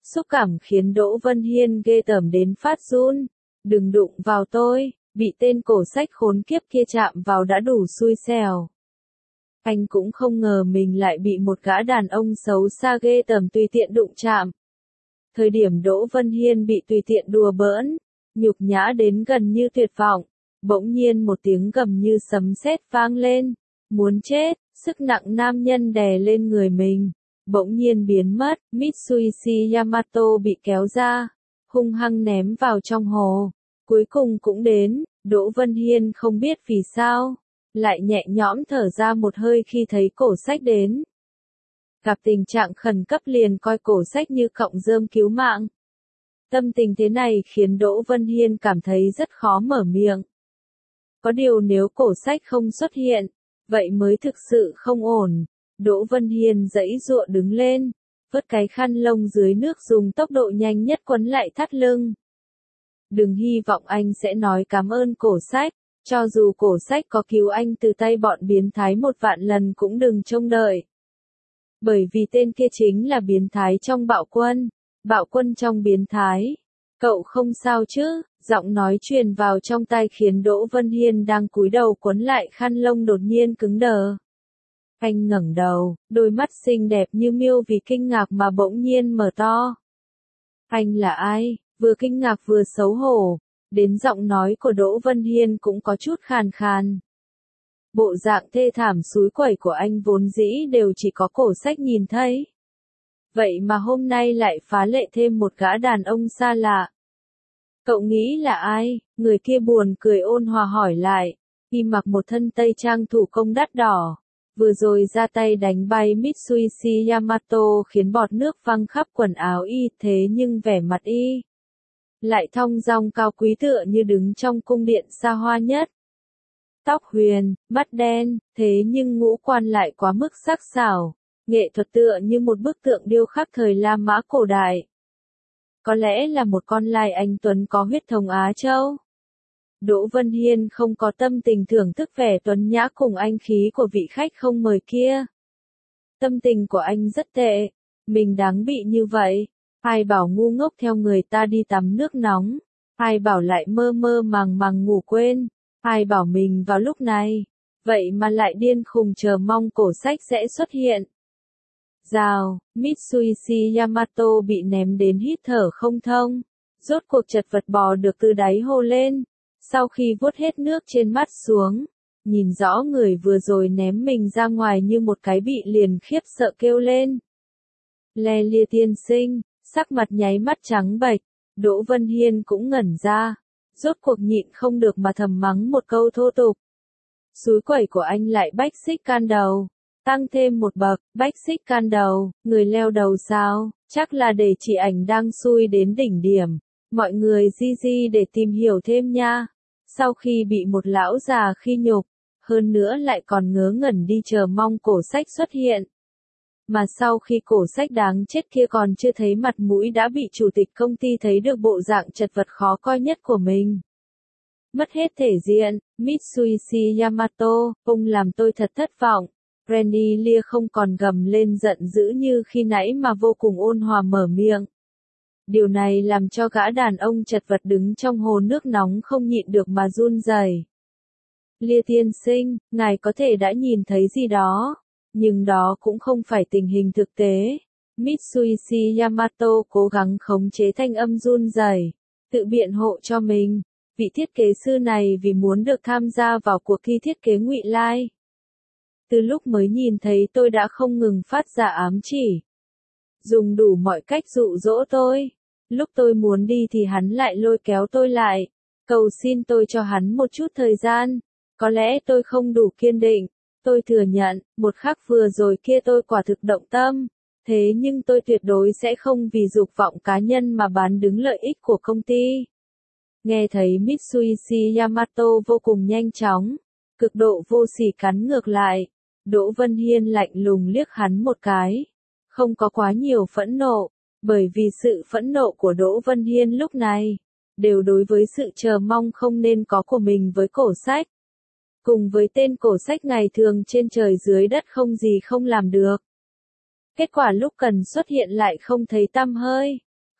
Xúc cảm khiến Đỗ Vân Hiên ghê tởm đến phát run. Đừng đụng vào tôi, bị tên cổ sách khốn kiếp kia chạm vào đã đủ xui xẻo. Anh cũng không ngờ mình lại bị một gã đàn ông xấu xa ghê tởm tùy tiện đụng chạm. Thời điểm Đỗ Vân Hiên bị tùy tiện đùa bỡn, nhục nhã đến gần như tuyệt vọng, bỗng nhiên một tiếng gầm như sấm sét vang lên, muốn chết, sức nặng nam nhân đè lên người mình, bỗng nhiên biến mất, Mitsubishi Yamato bị kéo ra, hung hăng ném vào trong hồ, cuối cùng cũng đến, Đỗ Vân Hiên không biết vì sao, lại nhẹ nhõm thở ra một hơi khi thấy cổ sách đến. Gặp tình trạng khẩn cấp liền coi cổ sách như cọng rơm cứu mạng. Tâm tình thế này khiến Đỗ Vân Hiên cảm thấy rất khó mở miệng. Có điều nếu cổ sách không xuất hiện, vậy mới thực sự không ổn. Đỗ Vân Hiên giãy giụa đứng lên, vớt cái khăn lông dưới nước dùng tốc độ nhanh nhất quấn lại thắt lưng. Đừng hy vọng anh sẽ nói cảm ơn cổ sách, cho dù cổ sách có cứu anh từ tay bọn biến thái một vạn lần cũng đừng trông đợi. Bởi vì tên kia chính là biến thái trong bạo quân, bạo quân trong biến thái. Cậu không sao chứ? Giọng nói truyền vào trong tai khiến Đỗ Vân Hiên đang cúi đầu quấn lại khăn lông đột nhiên cứng đờ. Anh ngẩng đầu, đôi mắt xinh đẹp như miêu vì kinh ngạc mà bỗng nhiên mở to. Anh là ai? Vừa kinh ngạc vừa xấu hổ, đến giọng nói của Đỗ Vân Hiên cũng có chút khàn khàn. Bộ dạng thê thảm xúi quẩy của anh vốn dĩ đều chỉ có cổ sách nhìn thấy. Vậy mà hôm nay lại phá lệ thêm một gã đàn ông xa lạ. Cậu nghĩ là ai? Người kia buồn cười ôn hòa hỏi lại. Y mặc một thân tây trang thủ công đắt đỏ. Vừa rồi ra tay đánh bay Mitsubishi Yamato khiến bọt nước văng khắp quần áo y, thế nhưng vẻ mặt y lại thong dong cao quý tựa như đứng trong cung điện xa hoa nhất. Tóc huyền, mắt đen, thế nhưng ngũ quan lại quá mức sắc sảo, nghệ thuật tựa như một bức tượng điêu khắc thời La Mã cổ đại. Có lẽ là một con lai anh tuấn có huyết thống Á Châu. Đỗ Vân Hiên không có tâm tình thưởng thức vẻ tuấn nhã cùng anh khí của vị khách không mời kia. Tâm tình của anh rất tệ, mình đáng bị như vậy. Ai bảo ngu ngốc theo người ta đi tắm nước nóng, ai bảo lại mơ mơ màng màng ngủ quên, ai bảo mình vào lúc này, vậy mà lại điên khùng chờ mong cổ sách sẽ xuất hiện. Rào, Mitsubishi Yamato bị ném đến hít thở không thông, rốt cuộc chật vật bò được từ đáy hồ lên, sau khi vuốt hết nước trên mắt xuống, nhìn rõ người vừa rồi ném mình ra ngoài như một cái bị liền khiếp sợ kêu lên. Le Lia tiên sinh, sắc mặt nháy mắt trắng bệch, Đỗ Vân Hiên cũng ngẩn ra, rốt cuộc nhịn không được mà thầm mắng một câu thô tục. Xúi quẩy của anh lại bách xích can đầu, tăng thêm một bậc, bách xích can đầu, người leo đầu sao, chắc là để chị ảnh đang xui đến đỉnh điểm, mọi người di di để tìm hiểu thêm nha. Sau khi bị một lão già khi nhục, hơn nữa lại còn ngớ ngẩn đi chờ mong cổ sách xuất hiện. Mà sau khi cổ sách đáng chết kia còn chưa thấy mặt mũi đã bị chủ tịch công ty thấy được bộ dạng chật vật khó coi nhất của mình. Mất hết thể diện, Mitsubishi Yamato, ông làm tôi thật thất vọng. Randy Lia không còn gầm lên giận dữ như khi nãy mà vô cùng ôn hòa mở miệng. Điều này làm cho gã đàn ông chật vật đứng trong hồ nước nóng không nhịn được mà run rẩy. Lia tiên sinh, ngài có thể đã nhìn thấy gì đó, nhưng đó cũng không phải tình hình thực tế. Mitsubishi Yamato cố gắng khống chế thanh âm run rẩy, tự biện hộ cho mình. Vị thiết kế sư này vì muốn được tham gia vào cuộc thi thiết kế ngụy lai. Từ lúc mới nhìn thấy tôi đã không ngừng phát ra ám chỉ. Dùng đủ mọi cách dụ dỗ tôi. Lúc tôi muốn đi thì hắn lại lôi kéo tôi lại. Cầu xin tôi cho hắn một chút thời gian. Có lẽ tôi không đủ kiên định. Tôi thừa nhận, một khắc vừa rồi kia tôi quả thực động tâm. Thế nhưng tôi tuyệt đối sẽ không vì dục vọng cá nhân mà bán đứng lợi ích của công ty. Nghe thấy Mitsubishi Yamato vô cùng nhanh chóng, cực độ vô sỉ cắn ngược lại. Đỗ Vân Hiên lạnh lùng liếc hắn một cái. Không có quá nhiều phẫn nộ, bởi vì sự phẫn nộ của Đỗ Vân Hiên lúc này, đều đối với sự chờ mong không nên có của mình với cổ sách. Cùng với tên cổ sách ngày thường trên trời dưới đất không gì không làm được. Kết quả lúc cần xuất hiện lại không thấy tăm hơi.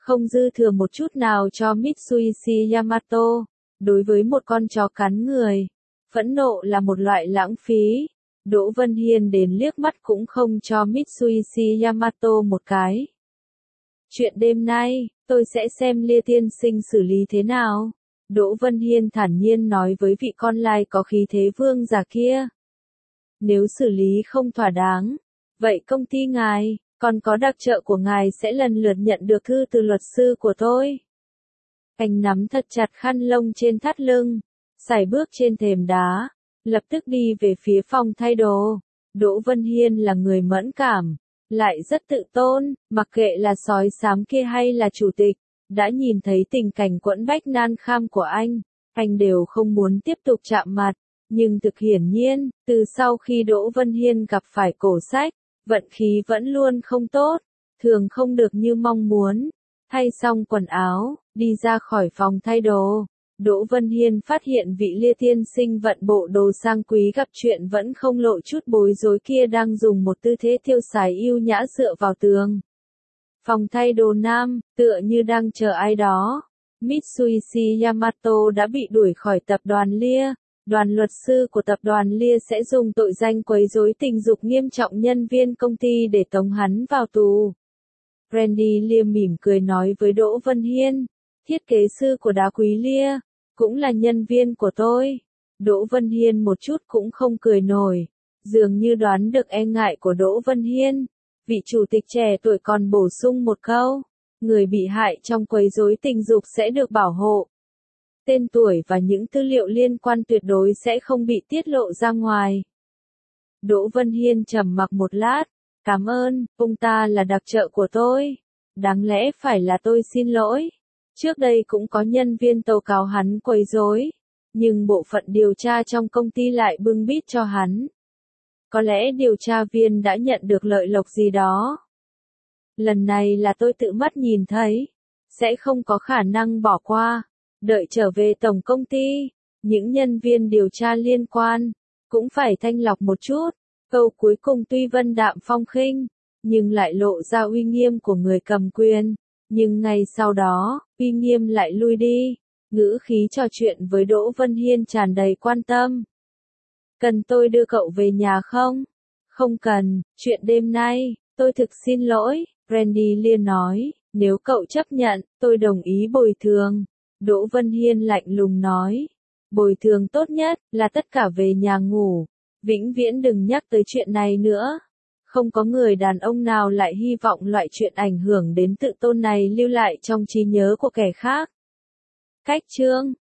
không dư thừa một chút nào cho Mitsuishi Yamato. Đối với một con chó cắn người, phẫn nộ là một loại lãng phí. Đỗ Vân Hiên đến liếc mắt cũng không cho Mitsuishi Yamato một cái. Chuyện đêm nay, tôi sẽ xem Lia tiên sinh xử lý thế nào. Đỗ Vân Hiên thản nhiên nói với vị con lai có khí thế vương giả kia. Nếu xử lý không thỏa đáng, vậy công ty ngài, còn có đặc trợ của ngài sẽ lần lượt nhận được thư từ luật sư của tôi. Anh nắm thật chặt khăn lông trên thắt lưng, sải bước trên thềm đá, lập tức đi về phía phòng thay đồ. Đỗ Vân Hiên là người mẫn cảm, lại rất tự tôn, mặc kệ là sói xám kia hay là chủ tịch, đã nhìn thấy tình cảnh quẫn bách nan kham của anh, anh đều không muốn tiếp tục chạm mặt. Nhưng thực hiển nhiên, từ sau khi Đỗ Vân Hiên gặp phải cổ sách, vận khí vẫn luôn không tốt, thường không được như mong muốn. Thay xong quần áo, đi ra khỏi phòng thay đồ, Đỗ Vân Hiên phát hiện vị Lia tiên sinh vận bộ đồ sang quý gặp chuyện vẫn không lộ chút bối rối kia đang dùng một tư thế tiêu xài yêu nhã dựa vào tường. Phòng thay đồ nam, tựa như đang chờ ai đó. Mitsuishi Yamato đã bị đuổi khỏi tập đoàn Lia. Đoàn luật sư của tập đoàn Lia sẽ dùng tội danh quấy rối tình dục nghiêm trọng nhân viên công ty để tống hắn vào tù. Randy Lia mỉm cười nói với Đỗ Vân Hiên, thiết kế sư của đá quý Lia, cũng là nhân viên của tôi. Đỗ Vân Hiên một chút cũng không cười nổi, dường như đoán được e ngại của Đỗ Vân Hiên. Vị chủ tịch trẻ tuổi còn bổ sung một câu, người bị hại trong quấy rối tình dục sẽ được bảo hộ. Tên tuổi và những tư liệu liên quan tuyệt đối sẽ không bị tiết lộ ra ngoài. Đỗ Vân Hiên trầm mặc một lát, cảm ơn, ông ta là đặc trợ của tôi. Đáng lẽ phải là tôi xin lỗi. Trước đây cũng có nhân viên tố cáo hắn quấy rối, nhưng bộ phận điều tra trong công ty lại bưng bít cho hắn. Có lẽ điều tra viên đã nhận được lợi lộc gì đó. Lần này là tôi tự mắt nhìn thấy, sẽ không có khả năng bỏ qua. Đợi trở về tổng công ty, những nhân viên điều tra liên quan, cũng phải thanh lọc một chút. Câu cuối cùng tuy vân đạm phong khinh, nhưng lại lộ ra uy nghiêm của người cầm quyền. Nhưng ngay sau đó, uy nghiêm lại lui đi. Ngữ khí trò chuyện với Đỗ Vân Hiên tràn đầy quan tâm. Cần tôi đưa cậu về nhà không? Không cần, chuyện đêm nay, tôi thực xin lỗi, Randy Lia nói, nếu cậu chấp nhận, tôi đồng ý bồi thường. Đỗ Vân Hiên lạnh lùng nói, bồi thường tốt nhất là tất cả về nhà ngủ, vĩnh viễn đừng nhắc tới chuyện này nữa. Không có người đàn ông nào lại hy vọng loại chuyện ảnh hưởng đến tự tôn này lưu lại trong trí nhớ của kẻ khác. Cách chương